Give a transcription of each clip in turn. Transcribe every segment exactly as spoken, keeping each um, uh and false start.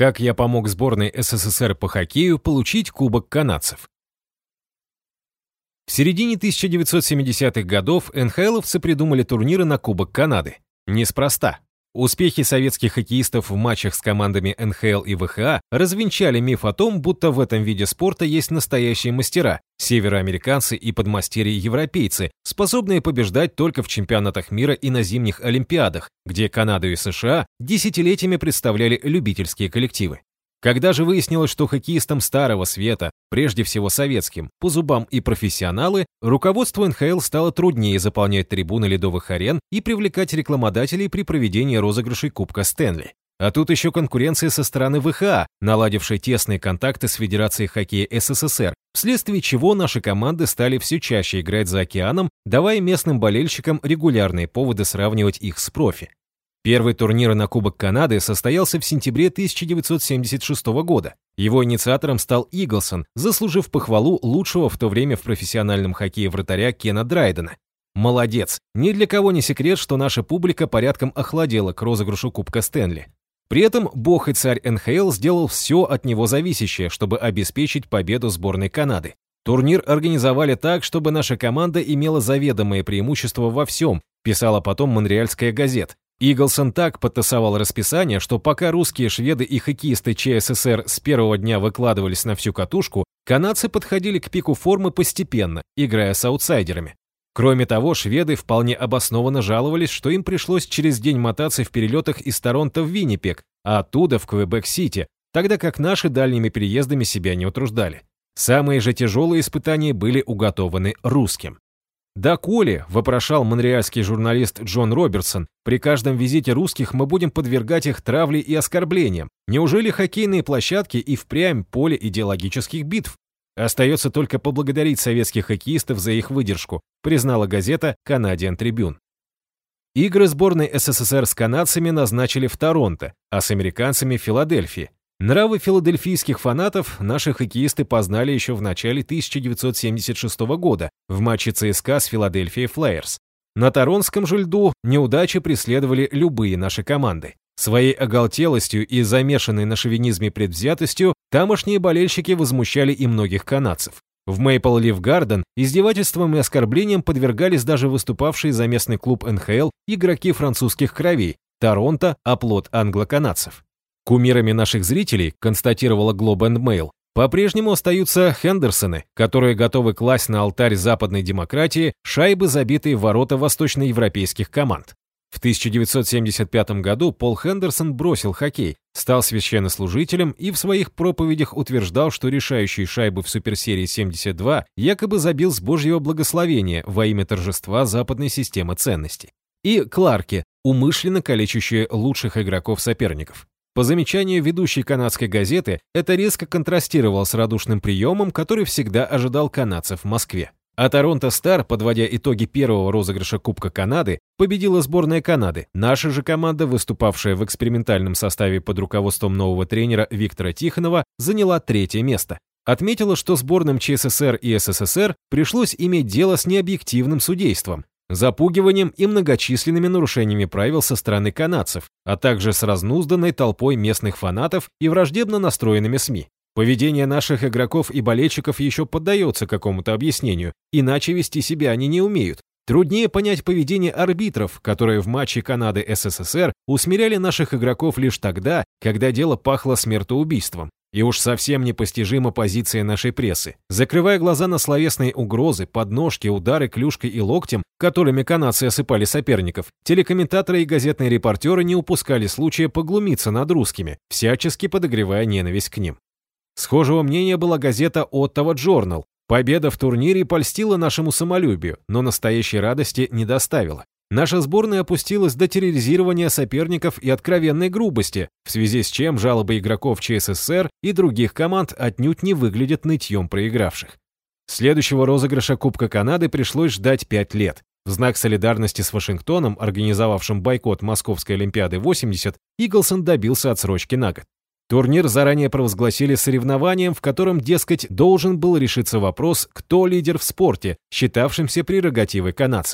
Как я помог сборной СССР по хоккею получить Кубок канадцев. В середине тысяча девятьсот семидесятых годов эн ха эловцы придумали турниры на Кубок Канады. Неспроста. Успехи советских хоккеистов в матчах с командами эн ха эл и вэ ха а развенчали миф о том, будто в этом виде спорта есть настоящие мастера, североамериканцы и подмастерья-европейцы, способные побеждать только в чемпионатах мира и на зимних олимпиадах, где Канаду и эс ша а десятилетиями представляли любительские коллективы. Когда же выяснилось, что хоккеистам Старого Света, прежде всего советским, по зубам и профессионалы, руководству эн ха эл стало труднее заполнять трибуны ледовых арен и привлекать рекламодателей при проведении розыгрышей Кубка Стэнли. А тут еще конкуренция со стороны вэ ха а, наладившей тесные контакты с Федерацией хоккея эс эс эс эр, вследствие чего наши команды стали все чаще играть за океаном, давая местным болельщикам регулярные поводы сравнивать их с профи. Первый турнир на Кубок Канады состоялся в сентябре тысяча девятьсот семьдесят шестого года. Его инициатором стал Иглсон, заслужив похвалу лучшего в то время в профессиональном хоккее вратаря Кена Драйдена. Молодец! Ни для кого не секрет, что наша публика порядком охладела к розыгрышу Кубка Стэнли. При этом бог и царь эн ха эл сделал все от него зависящее, чтобы обеспечить победу сборной Канады. Турнир организовали так, чтобы наша команда имела заведомое преимущество во всем, писала потом Монреальская газета. Иглсон так подтасовал расписание, что пока русские, шведы и хоккеисты че эс эс эр с первого дня выкладывались на всю катушку, канадцы подходили к пику формы постепенно, играя с аутсайдерами. Кроме того, шведы вполне обоснованно жаловались, что им пришлось через день мотаться в перелетах из Торонто в Виннипег, а оттуда в Квебек-Сити, тогда как наши дальними переездами себя не утруждали. Самые же тяжелые испытания были уготованы русским. «Доколе», — вопрошал монреальский журналист Джон Робертсон, «при каждом визите русских мы будем подвергать их травле и оскорблениям. Неужели хоккейные площадки и впрямь поле идеологических битв? Остается только поблагодарить советских хоккеистов за их выдержку», признала газета Canadian Tribune. Игры сборной эс эс эс эр с канадцами назначили в Торонто, а с американцами в Филадельфии. Нравы филадельфийских фанатов наши хоккеисты познали еще в начале тысяча девятьсот семьдесят шестого года в матче цэ эс ка с Филадельфией Флайерс. На торонтском же льду неудачи преследовали любые наши команды. Своей оголтелостью и замешанной на шовинизме предвзятостью тамошние болельщики возмущали и многих канадцев. В Мейпл Лив Гарден издевательствам и оскорблениям подвергались даже выступавшие за местный клуб эн ха эл игроки французских кровей. Торонто – оплот англо-канадцев. Кумирами наших зрителей, констатировала Globe and Mail, по-прежнему остаются Хендерсоны, которые готовы класть на алтарь западной демократии шайбы, забитые в ворота восточноевропейских команд. В тысяча девятьсот семьдесят пятом году Пол Хендерсон бросил хоккей, стал священнослужителем и в своих проповедях утверждал, что решающие шайбы в суперсерии семьдесят два якобы забил с Божьего благословения во имя торжества западной системы ценностей. И Кларки, умышленно калечащие лучших игроков-соперников. По замечанию ведущей канадской газеты, это резко контрастировало с радушным приемом, который всегда ожидал канадцев в Москве. А Торонто Стар, подводя итоги первого розыгрыша Кубка Канады, победила сборная Канады. Наша же команда, выступавшая в экспериментальном составе под руководством нового тренера Виктора Тихонова, заняла третье место. Отметила, что сборным че эс эс эр и эс эс эс эр пришлось иметь дело с необъективным судейством, запугиванием и многочисленными нарушениями правил со стороны канадцев, а также с разнузданной толпой местных фанатов и враждебно настроенными СМИ. Поведение наших игроков и болельщиков еще поддается какому-то объяснению, иначе вести себя они не умеют. Труднее понять поведение арбитров, которые в матче Канады-эс эс эс эр усмиряли наших игроков лишь тогда, когда дело пахло смертоубийством. И уж совсем непостижима позиция нашей прессы. Закрывая глаза на словесные угрозы, подножки, удары клюшкой и локтем, которыми канадцы осыпали соперников, телекомментаторы и газетные репортеры не упускали случая поглумиться над русскими, всячески подогревая ненависть к ним. Схожего мнения была газета «Оттава Джорнал». Победа в турнире польстила нашему самолюбию, но настоящей радости не доставила. Наша сборная опустилась до терроризирования соперников и откровенной грубости, в связи с чем жалобы игроков че эс эс эр и других команд отнюдь не выглядят нытьем проигравших. Следующего розыгрыша Кубка Канады пришлось ждать пять лет. В знак солидарности с Вашингтоном, организовавшим бойкот Московской Олимпиады восемьдесят, Иглсон добился отсрочки на год. Турнир заранее провозгласили соревнованием, в котором, дескать, должен был решиться вопрос, кто лидер в спорте, считавшимся прерогативой канадцев.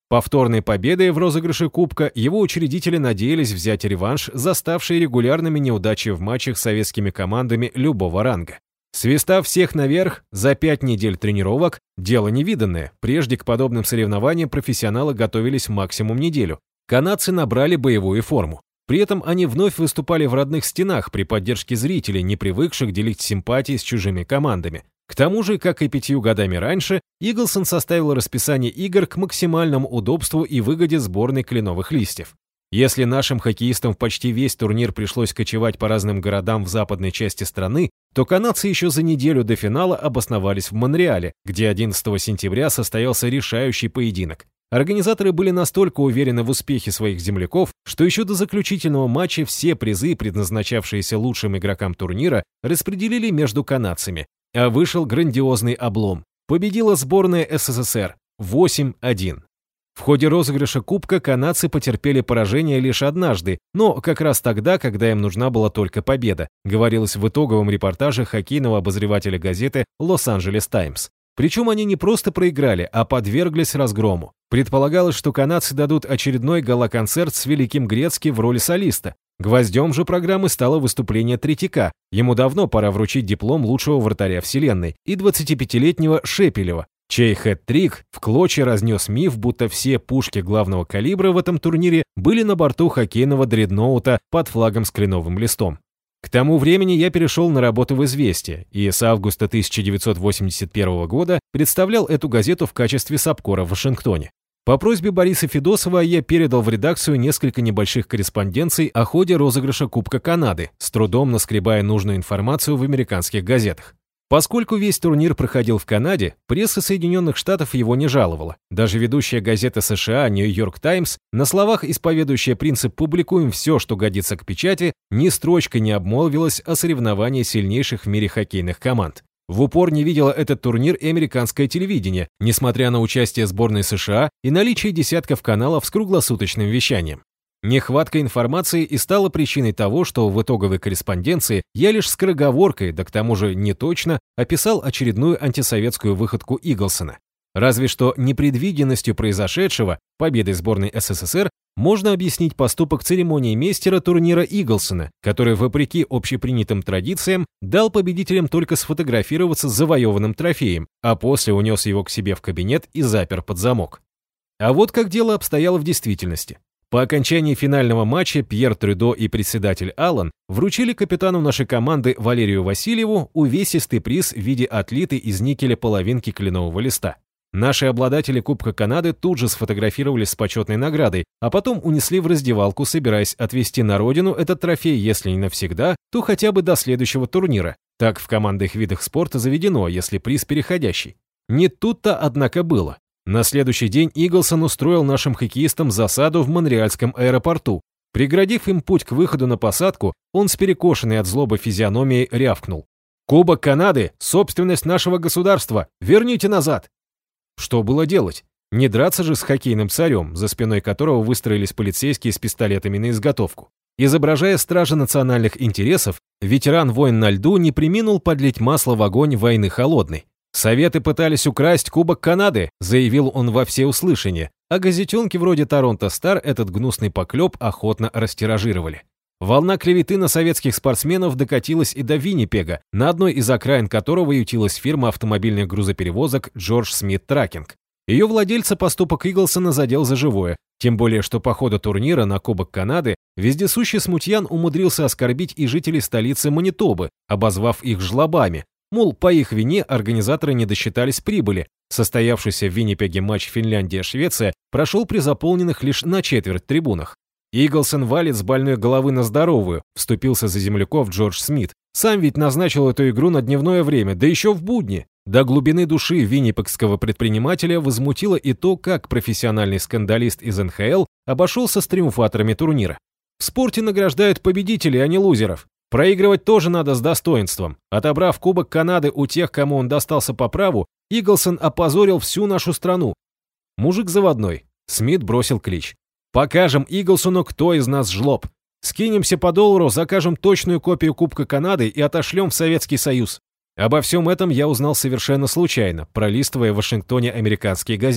Повторной победой в розыгрыше Кубка его учредители надеялись взять реванш за ставшие регулярными неудачи в матчах с советскими командами любого ранга. Свистав всех наверх за пять недель тренировок, дело невиданное. Прежде к подобным соревнованиям профессионалы готовились максимум неделю. Канадцы набрали боевую форму. При этом они вновь выступали в родных стенах при поддержке зрителей, не привыкших делить симпатии с чужими командами. К тому же, как и пятью годами раньше, Иглсон составил расписание игр к максимальному удобству и выгоде сборной Кленовых листьев. Если нашим хоккеистам почти весь турнир пришлось кочевать по разным городам в западной части страны, то канадцы еще за неделю до финала обосновались в Монреале, где одиннадцатого сентября состоялся решающий поединок. Организаторы были настолько уверены в успехе своих земляков, что еще до заключительного матча все призы, предназначавшиеся лучшим игрокам турнира, распределили между канадцами. А вышел грандиозный облом. Победила сборная СССР восемь один. В ходе розыгрыша Кубка канадцы потерпели поражение лишь однажды, но как раз тогда, когда им нужна была только победа, говорилось в итоговом репортаже хоккейного обозревателя газеты «Лос-Анджелес Таймс». Причем они не просто проиграли, а подверглись разгрому. Предполагалось, что канадцы дадут очередной гала-концерт с Великим Грецки в роли солиста. Гвоздем же программы стало выступление Третьяка. Ему давно пора вручить диплом лучшего вратаря вселенной, и двадцатипятилетнего Шепелева, чей хэт-трик в клочья разнес миф, будто все пушки главного калибра в этом турнире были на борту хоккейного дредноута под флагом с кленовым листом. К тому времени я перешел на работу в «Известия» и с августа тысяча девятьсот восемьдесят первого года представлял эту газету в качестве сапкора в Вашингтоне. По просьбе Бориса Федосова я передал в редакцию несколько небольших корреспонденций о ходе розыгрыша Кубка Канады, с трудом наскребая нужную информацию в американских газетах. Поскольку весь турнир проходил в Канаде, пресса Соединенных Штатов его не жаловала. Даже ведущая газета США «Нью-Йорк Таймс», на словах исповедующая принцип «публикуем все, что годится к печати», ни строчкой не обмолвилась о соревновании сильнейших в мире хоккейных команд. В упор не видела этот турнир и американское телевидение, несмотря на участие сборной США и наличие десятков каналов с круглосуточным вещанием. Нехватка информации и стала причиной того, что в итоговой корреспонденции я лишь скороговоркой, да к тому же не точно, описал очередную антисоветскую выходку Иглсона. Разве что непредвиденностью произошедшего, победой сборной СССР, можно объяснить поступок церемониймейстера турнира Иглсона, который, вопреки общепринятым традициям, дал победителям только сфотографироваться с завоеванным трофеем, а после унес его к себе в кабинет и запер под замок. А вот как дело обстояло в действительности. По окончании финального матча Пьер Трюдо и председатель Аллан вручили капитану нашей команды Валерию Васильеву увесистый приз в виде отлитой из никеля половинки кленового листа. Наши обладатели Кубка Канады тут же сфотографировались с почетной наградой, а потом унесли в раздевалку, собираясь отвезти на родину этот трофей, если не навсегда, то хотя бы до следующего турнира. Так в командных видах спорта заведено, если приз переходящий. Не тут-то, однако, было. На следующий день Иглсон устроил нашим хоккеистам засаду в Монреальском аэропорту. Преградив им путь к выходу на посадку, он с перекошенной от злобы физиономией рявкнул: «Кубок Канады – собственность нашего государства! Верните назад!» Что было делать? Не драться же с хоккейным царем, за спиной которого выстроились полицейские с пистолетами на изготовку. Изображая стража национальных интересов, ветеран войн на льду не преминул подлить масло в огонь войны холодной. «Советы пытались украсть Кубок Канады», — заявил он во всеуслышание, а газетенки вроде «Торонто Стар» этот гнусный поклеп охотно растиражировали. Волна клеветы на советских спортсменов докатилась и до Виннипега, на одной из окраин которого ютилась фирма автомобильных грузоперевозок Джордж Смит Тракинг. Ее владельца поступок Иглсона задел за живое, тем более что по ходу турнира на Кубок Канады вездесущий смутьян умудрился оскорбить и жителей столицы Манитобы, обозвав их жлобами. Мол, по их вине организаторы не досчитались прибыли. Состоявшийся в Виннипеге матч Финляндия-Швеция прошел при заполненных лишь на четверть трибунах. Иглсон валит с больной головы на здоровую, вступился за земляков Джордж Смит. Сам ведь назначил эту игру на дневное время, да еще в будни. До глубины души виннипегского предпринимателя возмутило и то, как профессиональный скандалист из эн ха эл обошелся с триумфаторами турнира. В спорте награждают победителей, а не лузеров. Проигрывать тоже надо с достоинством. Отобрав Кубок Канады у тех, кому он достался по праву, Иглсон опозорил всю нашу страну. Мужик заводной. Смит бросил клич: «Покажем Иглсону, кто из нас жлоб. Скинемся по доллару, закажем точную копию Кубка Канады и отошлем в Советский Союз». Обо всем этом я узнал совершенно случайно, пролистывая в Вашингтоне американские газеты.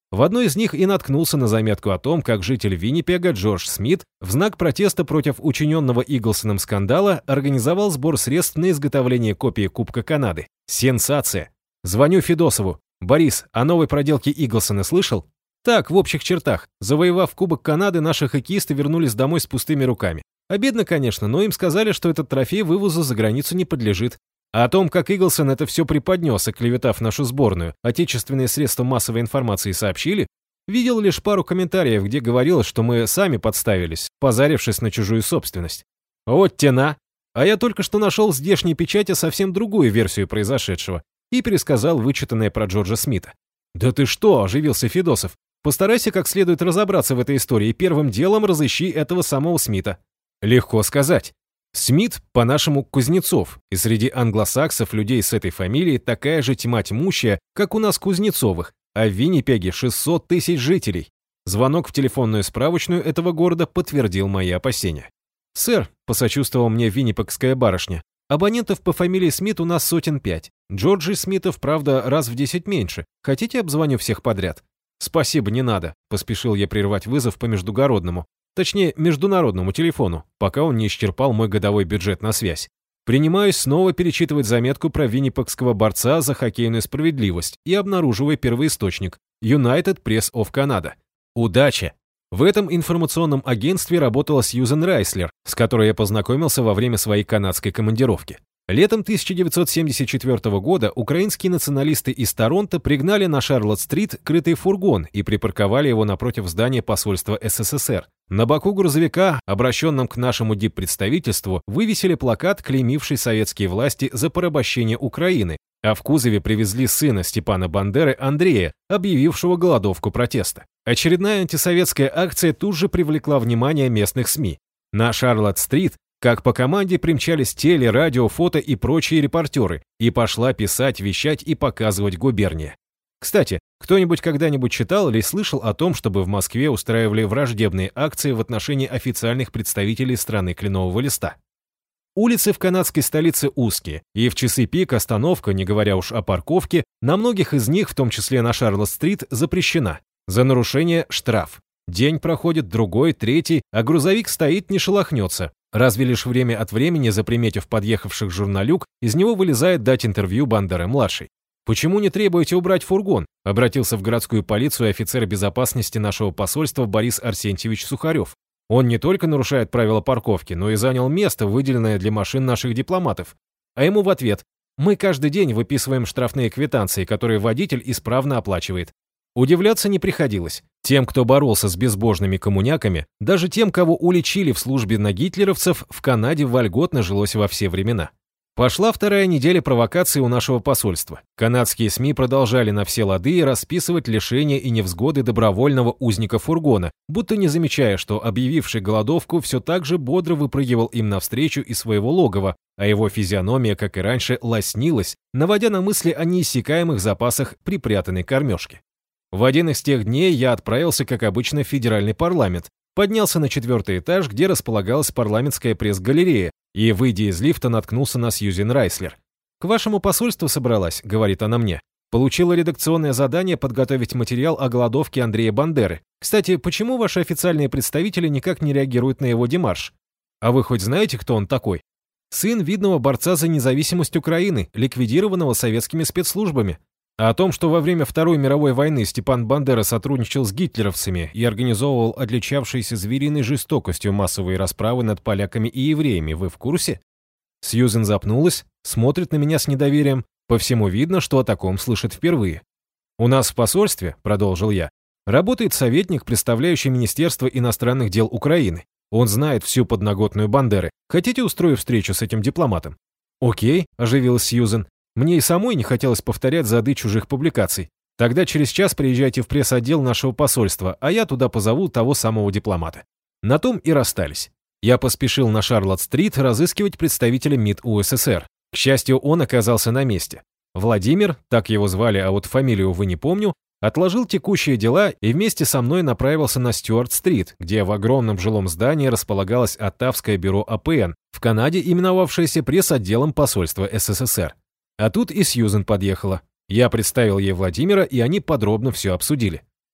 В одной из них и наткнулся на заметку о том, как житель Виннипега Джордж Смит в знак протеста против учиненного Иглсоном скандала организовал сбор средств на изготовление копии Кубка Канады. Сенсация! Звоню Федосову. «Борис, о новой проделке Иглсона слышал?» «Так, в общих чертах. Завоевав Кубок Канады, наши хоккеисты вернулись домой с пустыми руками. Обидно, конечно, но им сказали, что этот трофей вывозу за границу не подлежит. А о том, как Иглсон это все преподнес, оклеветав нашу сборную, отечественные средства массовой информации сообщили, видел лишь пару комментариев, где говорилось, что мы сами подставились, позарившись на чужую собственность. Вот тена! А я только что нашел в здешней печати совсем другую версию произошедшего и пересказал вычитанное про Джорджа Смита. «Да ты что?» – оживился Федосов. «Постарайся как следует разобраться в этой истории и первым делом разыщи этого самого Смита». Легко сказать. Смит, по-нашему, Кузнецов, и среди англосаксов людей с этой фамилией такая же тьма тьмущая, как у нас Кузнецовых, а в Виннипеге шестьсот тысяч жителей. Звонок в телефонную справочную этого города подтвердил мои опасения. «Сэр», – посочувствовала мне виннипегская барышня, «абонентов по фамилии Смит у нас сотен пять. Джорджи Смитов, правда, раз в десять меньше. Хотите, обзвоню всех подряд?» «Спасибо, не надо», – поспешил я прервать вызов по междугородному, точнее, международному телефону, пока он не исчерпал мой годовой бюджет на связь. Принимаюсь снова перечитывать заметку про виннипегского борца за хоккейную справедливость и обнаруживаю первоисточник – United Press of Canada. Удача! В этом информационном агентстве работала Сьюзен Райслер, с которой я познакомился во время своей канадской командировки. Летом тысяча девятьсот семьдесят четвёртого года украинские националисты из Торонто пригнали на Шарлотт-стрит крытый фургон и припарковали его напротив здания посольства СССР. На боку грузовика, обращенном к нашему диппредставительству, вывесили плакат, клеймивший советские власти за порабощение Украины, а в кузове привезли сына Степана Бандеры Андрея, объявившего голодовку протеста. Очередная антисоветская акция тут же привлекла внимание местных СМИ. На Шарлотт-стрит как по команде примчались теле, радио, фото и прочие репортеры, и пошла писать, вещать и показывать губерния. Кстати, кто-нибудь когда-нибудь читал или слышал о том, чтобы в Москве устраивали враждебные акции в отношении официальных представителей страны кленового листа? Улицы в канадской столице узкие, и в часы пик остановка, не говоря уж о парковке, на многих из них, в том числе на Шарлотт-стрит, запрещена. За нарушение штраф. День проходит, другой, третий, а грузовик стоит, не шелохнется. Разве лишь время от времени, заприметив подъехавших журналюк, из него вылезает дать интервью Бандеры-младший. «Почему не требуете убрать фургон?» – обратился в городскую полицию офицер безопасности нашего посольства Борис Арсентьевич Сухарев. «Он не только нарушает правила парковки, но и занял место, выделенное для машин наших дипломатов». А ему в ответ: «Мы каждый день выписываем штрафные квитанции, которые водитель исправно оплачивает». Удивляться не приходилось. Тем, кто боролся с безбожными коммуняками, даже тем, кого уличили в службе на гитлеровцев, в Канаде вольготно жилось во все времена. Пошла вторая неделя провокаций у нашего посольства. Канадские СМИ продолжали на все лады расписывать лишения и невзгоды добровольного узника фургона, будто не замечая, что объявивший голодовку все так же бодро выпрыгивал им навстречу из своего логова, а его физиономия, как и раньше, лоснилась, наводя на мысли о неиссякаемых запасах припрятанной кормежки. В один из тех дней я отправился, как обычно, в федеральный парламент, поднялся на четвертый этаж, где располагалась парламентская пресс-галерея, и, выйдя из лифта, наткнулся на Сьюзен Райслер. «К вашему посольству собралась», — говорит она мне. «Получила редакционное задание подготовить материал о голодовке Андрея Бандеры. Кстати, почему ваши официальные представители никак не реагируют на его демарш? А вы хоть знаете, кто он такой? Сын видного борца за независимость Украины, ликвидированного советскими спецслужбами. А о том, что во время Второй мировой войны Степан Бандера сотрудничал с гитлеровцами и организовывал отличавшиеся звериной жестокостью массовые расправы над поляками и евреями, вы в курсе?» Сьюзен запнулась, смотрит на меня с недоверием. По всему видно, что о таком слышит впервые. «У нас в посольстве, — продолжил я, — работает советник, представляющий Министерство иностранных дел Украины. Он знает всю подноготную Бандеры. Хотите, устрою встречу с этим дипломатом?» «Окей», — оживилась Сьюзен. «Мне и самой не хотелось повторять зады чужих публикаций. Тогда через час приезжайте в пресс-отдел нашего посольства, а я туда позову того самого дипломата». На том и расстались. Я поспешил на Шарлотт-стрит разыскивать представителя МИД УССР. К счастью, он оказался на месте. Владимир, так его звали, а вот фамилию, увы, не помню, отложил текущие дела и вместе со мной направился на Стюарт-стрит, где в огромном жилом здании располагалось Оттавское бюро АПН, в Канаде именовавшееся пресс-отделом посольства СССР. А тут и Сьюзен подъехала. Я представил ей Владимира, и они подробно все обсудили.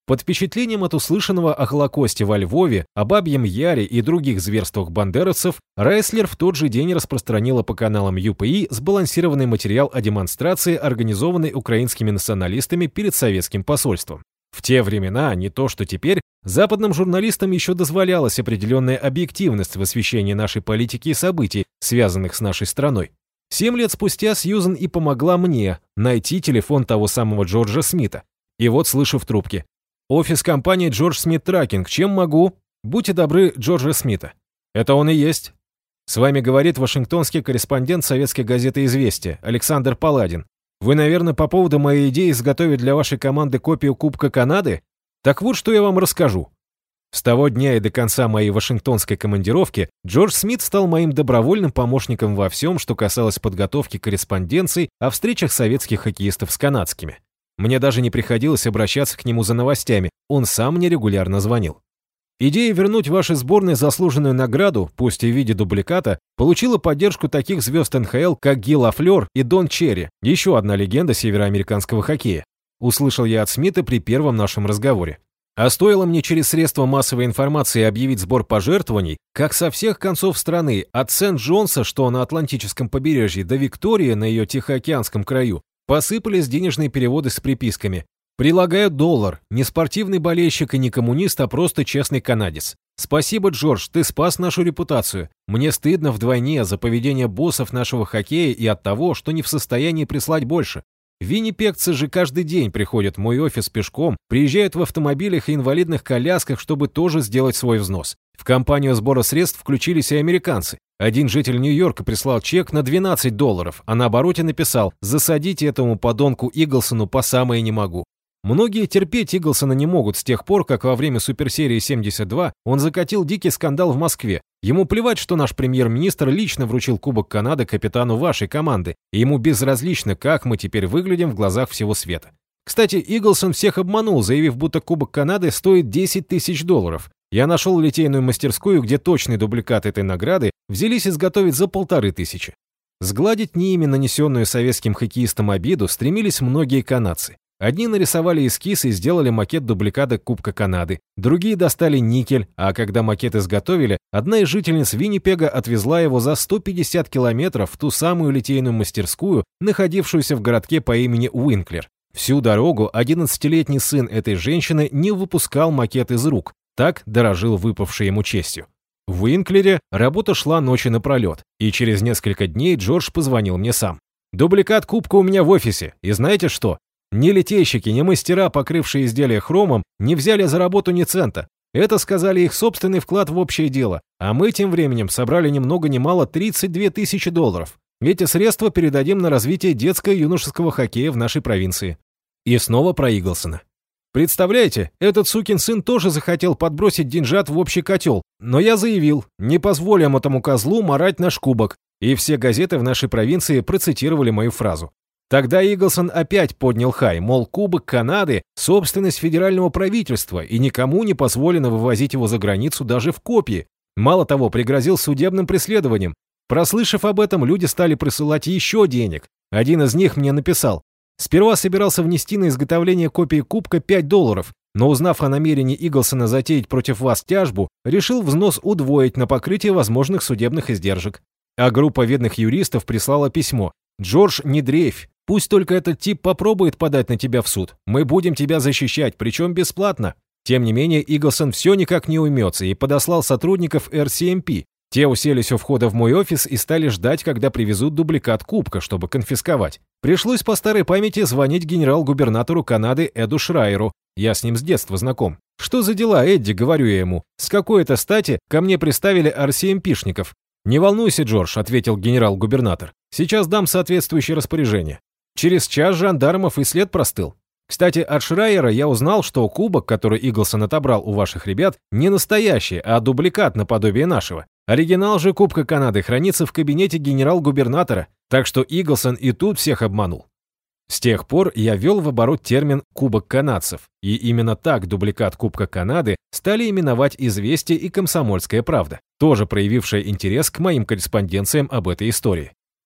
Под впечатлением от услышанного о Холокосте во Львове, о Бабьем Яре и других зверствах бандеровцев, Райслер в тот же день распространила по каналам ю пэ и сбалансированный материал о демонстрации, организованной украинскими националистами перед советским посольством. В те времена, не то что теперь, западным журналистам еще дозволялась определенная объективность в освещении нашей политики и событий, связанных с нашей страной. Семь лет спустя Сьюзен и помогла мне найти телефон того самого Джорджа Смита. И вот слышу в трубке: «Офис компании Джордж Смит Тракинг, чем могу? Будьте добры, Джорджа Смита». «Это он и есть». «С вами говорит вашингтонский корреспондент советской газеты «Известия» Александр Паладин. Вы, наверное, по поводу моей идеи изготовить для вашей команды копию Кубка Канады? Так вот, что я вам расскажу». С того дня и до конца моей вашингтонской командировки Джордж Смит стал моим добровольным помощником во всем, что касалось подготовки корреспонденций о встречах советских хоккеистов с канадскими. Мне даже не приходилось обращаться к нему за новостями, он сам мне регулярно звонил. Идея вернуть вашей сборной заслуженную награду, пусть и в виде дубликата, получила поддержку таких звезд эн ха эл, как Ги Лафлер и Дон Черри, еще одна легенда североамериканского хоккея. Услышал я от Смита при первом нашем разговоре. А стоило мне через средства массовой информации объявить сбор пожертвований, как со всех концов страны, от Сент-Джонса, что на Атлантическом побережье, до Виктории на ее Тихоокеанском краю, посыпались денежные переводы с приписками: «Прилагаю доллар, не спортивный болельщик и не коммунист, а просто честный канадец. Спасибо, Джордж, ты спас нашу репутацию. Мне стыдно вдвойне за поведение боссов нашего хоккея и от того, что не в состоянии прислать больше. Виннипегцы же каждый день приходят в мой офис пешком, приезжают в автомобилях и инвалидных колясках, чтобы тоже сделать свой взнос. В кампанию сбора средств включились и американцы. Один житель Нью-Йорка прислал чек на двенадцать долларов, а на обороте написал: «Засадите этому подонку Иглсону по самое не могу». Многие терпеть Иглсона не могут с тех пор, как во время суперсерии семьдесят два он закатил дикий скандал в Москве. Ему плевать, что наш премьер-министр лично вручил Кубок Канады капитану вашей команды, и ему безразлично, как мы теперь выглядим в глазах всего света. Кстати, Иглсон всех обманул, заявив, будто Кубок Канады стоит десять тысяч долларов. Я нашел литейную мастерскую, где точный дубликат этой награды взялись изготовить за полторы тысячи. Сгладить не имя, нанесенную советским хоккеистам обиду, стремились многие канадцы. Одни нарисовали эскиз и сделали макет дубликата Кубка Канады, другие достали никель, а когда макет изготовили, одна из жительниц Виннипега отвезла его за сто пятьдесят километров в ту самую литейную мастерскую, находившуюся в городке по имени Уинклер. Всю дорогу одиннадцатилетний сын этой женщины не выпускал макет из рук, так дорожил выпавшей ему честью. В Уинклере работа шла ночи напролет, и через несколько дней Джордж позвонил мне сам. «Дубликат кубка у меня в офисе, и знаете что? Ни литейщики, ни мастера, покрывшие изделия хромом, не взяли за работу ни цента. Это, сказали, их собственный вклад в общее дело, а мы тем временем собрали ни много ни мало тридцать две тысячи долларов. Эти средства передадим на развитие детского и юношеского хоккея в нашей провинции». И снова про Иглсона. Представляете, этот сукин сын тоже захотел подбросить деньжат в общий котел, но я заявил: не позволим этому козлу марать наш кубок, и все газеты в нашей провинции процитировали мою фразу. Тогда Иглсон опять поднял хай, мол, Кубок Канады – собственность федерального правительства, и никому не позволено вывозить его за границу даже в копии. Мало того, пригрозил судебным преследованием. Прослышав об этом, люди стали присылать еще денег. Один из них мне написал: «Сперва собирался внести на изготовление копии Кубка пять долларов, но узнав о намерении Иглсона затеять против вас тяжбу, решил взнос удвоить на покрытие возможных судебных издержек». А группа видных юристов прислала письмо: «Джордж, не дрейфь. Пусть только этот тип попробует подать на тебя в суд. Мы будем тебя защищать, причем бесплатно». Тем не менее, Иглсон все никак не уймется и подослал сотрудников эр си эм пи. Те уселись у входа в мой офис и стали ждать, когда привезут дубликат кубка, чтобы конфисковать. Пришлось по старой памяти звонить генерал-губернатору Канады Эду Шрайеру. Я с ним с детства знаком. «Что за дела, Эдди?» — говорю я ему. «С какой-то стати ко мне приставили эр си эм пишников?» «Не волнуйся, Джордж», — ответил генерал-губернатор. «Сейчас дам соответствующее распоряжение». Через час жандармов и след простыл. Кстати, от Шрайера я узнал, что кубок, который Иглсон отобрал у ваших ребят, не настоящий, а дубликат наподобие нашего. Оригинал же Кубка Канады хранится в кабинете генерал-губернатора, так что Иглсон и тут всех обманул. С тех пор я ввел в оборот термин «Кубок канадцев», и именно так дубликат Кубка Канады стали именовать «Известия» и «Комсомольская правда», тоже проявившая интерес к моим корреспонденциям об этой истории.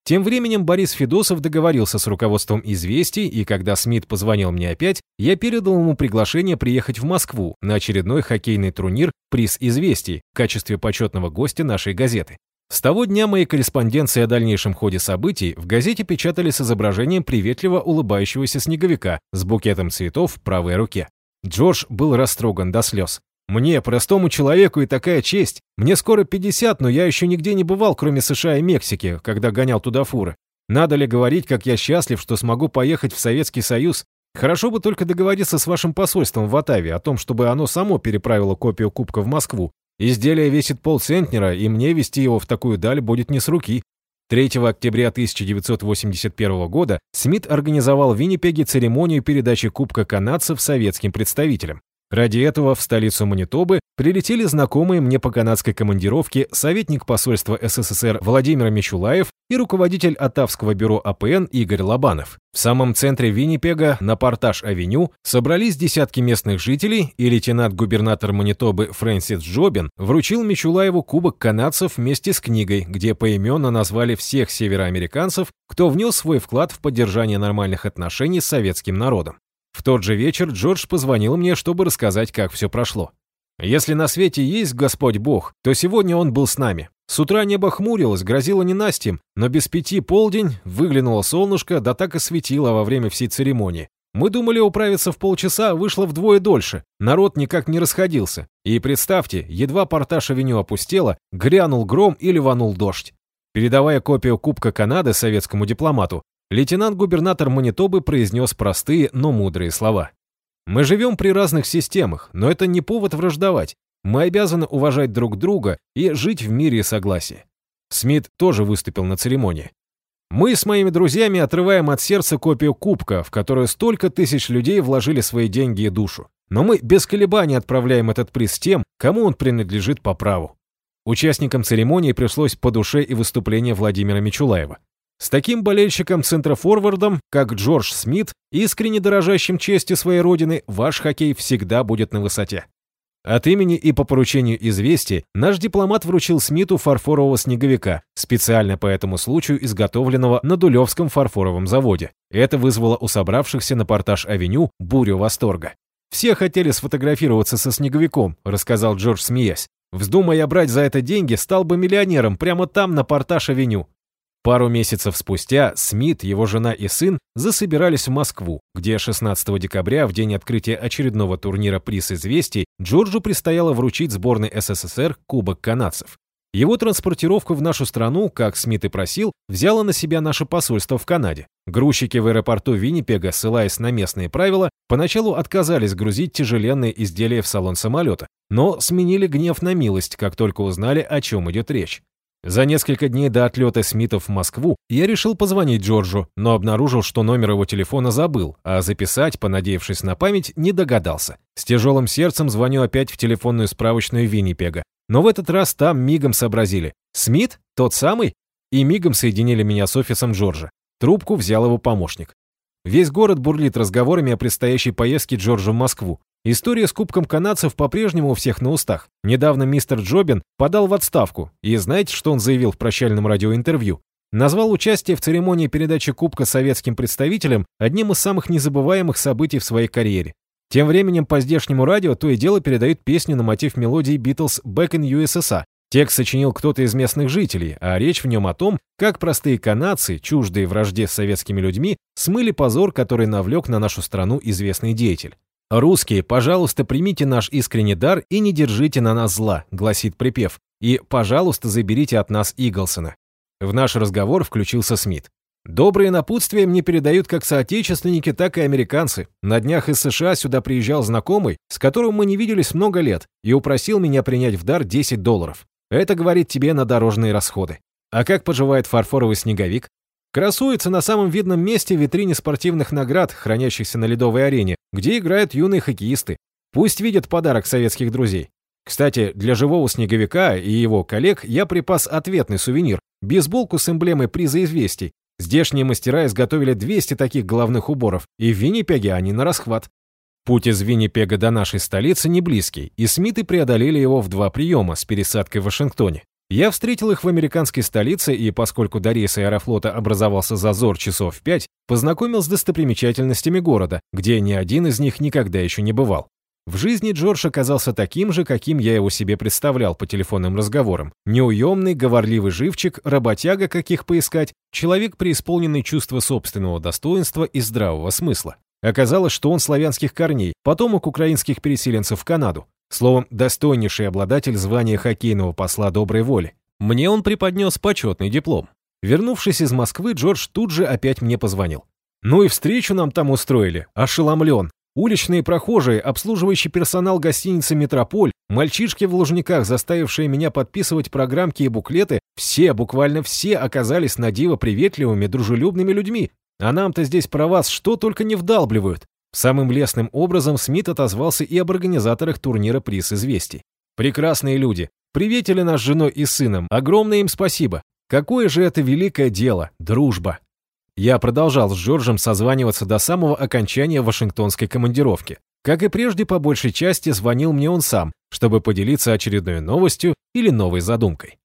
Тем временем Борис Федосов договорился с руководством «Известий», и когда Смит позвонил мне опять, я передал ему приглашение приехать в Москву на очередной хоккейный турнир «Приз Известий» в качестве почетного гостя нашей газеты. С того дня мои корреспонденции о дальнейшем ходе событий в газете печатали с изображением приветливо улыбающегося снеговика с букетом цветов в правой руке. Джордж был растроган до слез. «Мне, простому человеку, и такая честь. Мне скоро пятьдесят, но я еще нигде не бывал, кроме США и Мексики, когда гонял туда фуры. Надо ли говорить, как я счастлив, что смогу поехать в Советский Союз? Хорошо бы только договориться с вашим посольством в Оттаве о том, чтобы оно само переправило копию кубка в Москву. Изделие весит полцентнера, и мне везти его в такую даль будет не с руки». третьего октября тысяча девятьсот восемьдесят первого года Смит организовал в Виннипеге церемонию передачи Кубка канадцев советским представителям. Ради этого в столицу Манитобы прилетели знакомые мне по канадской командировке советник посольства СССР Владимир Мичулаев и руководитель Оттавского бюро А П Н Игорь Лобанов. В самом центре Виннипега, на Портаж-авеню, собрались десятки местных жителей, и лейтенант-губернатор Манитобы Фрэнсис Джобин вручил Мичулаеву Кубок канадцев вместе с книгой, где поименно назвали всех североамериканцев, кто внес свой вклад в поддержание нормальных отношений с советским народом. В тот же вечер Джордж позвонил мне, чтобы рассказать, как все прошло. «Если на свете есть Господь Бог, то сегодня Он был с нами. С утра небо хмурилось, грозило ненастьем, но без пяти полдень выглянуло солнышко, да так и светило во время всей церемонии. Мы думали управиться в полчаса, вышло вдвое дольше. Народ никак не расходился. И представьте, едва Портаж-авеню опустела, грянул гром и ливанул дождь». Передавая копию Кубка Канады советскому дипломату, лейтенант-губернатор Манитобы произнес простые, но мудрые слова. «Мы живем при разных системах, но это не повод враждовать. Мы обязаны уважать друг друга и жить в мире и согласии». Смит тоже выступил на церемонии. «Мы с моими друзьями отрываем от сердца копию кубка, в которую столько тысяч людей вложили свои деньги и душу. Но мы без колебаний отправляем этот приз тем, кому он принадлежит по праву». Участникам церемонии пришлось по душе и выступление Владимира Мичулаева. С таким болельщиком-центрофорвардом, как Джордж Смит, искренне дорожащим честью своей родины, ваш хоккей всегда будет на высоте. От имени и по поручению «Известий» наш дипломат вручил Смиту фарфорового снеговика, специально по этому случаю изготовленного на Дулевском фарфоровом заводе. Это вызвало у собравшихся на Портаж-авеню бурю восторга. «Все хотели сфотографироваться со снеговиком», — рассказал Джордж, смеясь. «Вздумая брать за это деньги, стал бы миллионером прямо там, на Портаж-авеню». Пару месяцев спустя Смит, его жена и сын засобирались в Москву, где шестнадцатого декабря, в день открытия очередного турнира «Приз Известий», Джорджу предстояло вручить сборной С С С Р Кубок канадцев. Его транспортировку в нашу страну, как Смит и просил, взяло на себя наше посольство в Канаде. Грузчики в аэропорту Виннипега, ссылаясь на местные правила, поначалу отказались грузить тяжеленные изделия в салон самолета, но сменили гнев на милость, как только узнали, о чем идет речь. За несколько дней до отлета Смитов в Москву я решил позвонить Джорджу, но обнаружил, что номер его телефона забыл, а записать, понадеявшись на память, не догадался. С тяжелым сердцем звоню опять в телефонную справочную Виннипега. Но в этот раз там мигом сообразили. «Смит? Тот самый?» И мигом соединили меня с офисом Джорджа. Трубку взял его помощник. Весь город бурлит разговорами о предстоящей поездке Джорджа в Москву. История с Кубком канадцев по-прежнему у всех на устах. Недавно мистер Джобин подал в отставку, и знаете, что он заявил в прощальном радиоинтервью? Назвал участие в церемонии передачи Кубка советским представителям одним из самых незабываемых событий в своей карьере. Тем временем по здешнему радио то и дело передают песню на мотив мелодии Beatles «Back in ю Эс Эс Ар». Текст сочинил кто-то из местных жителей, а речь в нем о том, как простые канадцы, чуждые вражде с советскими людьми, смыли позор, который навлек на нашу страну известный деятель. «Русские, пожалуйста, примите наш искренний дар и не держите на нас зла», — гласит припев, и «пожалуйста, заберите от нас Иглсона». В наш разговор включился Смит. «Добрые напутствия мне передают как соотечественники, так и американцы. На днях из США сюда приезжал знакомый, с которым мы не виделись много лет, и упросил меня принять в дар десять долларов. Это, говорит, тебе на дорожные расходы. А как поживает фарфоровый снеговик? Красуется на самом видном месте в витрине спортивных наград, хранящихся на ледовой арене, где играют юные хоккеисты. Пусть видят подарок советских друзей. Кстати, для живого снеговика и его коллег я припас ответный сувенир – бейсболку с эмблемой приза известий. Здешние мастера изготовили двести таких головных уборов, и в Виннипеге они на расхват. Путь из Виннипега до нашей столицы не близкий, и Смиты преодолели его в два приема с пересадкой в Вашингтоне. Я встретил их в американской столице и, поскольку до рейса Аэрофлота образовался зазор часов в пять, познакомил с достопримечательностями города, где ни один из них никогда еще не бывал. В жизни Джордж оказался таким же, каким я его себе представлял по телефонным разговорам. Неуемный, говорливый живчик, работяга, каких поискать, человек, преисполненный чувства собственного достоинства и здравого смысла. Оказалось, что он славянских корней, потомок украинских переселенцев в Канаду. Словом, достойнейший обладатель звания хоккейного посла доброй воли. Мне он преподнес почетный диплом. Вернувшись из Москвы, Джордж тут же опять мне позвонил. Ну и встречу нам там устроили, ошеломлен. Уличные прохожие, обслуживающий персонал гостиницы «Метрополь», мальчишки в Лужниках, заставившие меня подписывать программки и буклеты, все, буквально все оказались на диво приветливыми, дружелюбными людьми. А нам-то здесь про вас что только не вдалбливают. Самым лестным образом Смит отозвался и об организаторах турнира «Приз известий». Прекрасные люди. Приветили нас с женой и сыном. Огромное им спасибо. Какое же это великое дело – дружба. Я продолжал с Джорджем созваниваться до самого окончания вашингтонской командировки. Как и прежде, по большей части звонил мне он сам, чтобы поделиться очередной новостью или новой задумкой.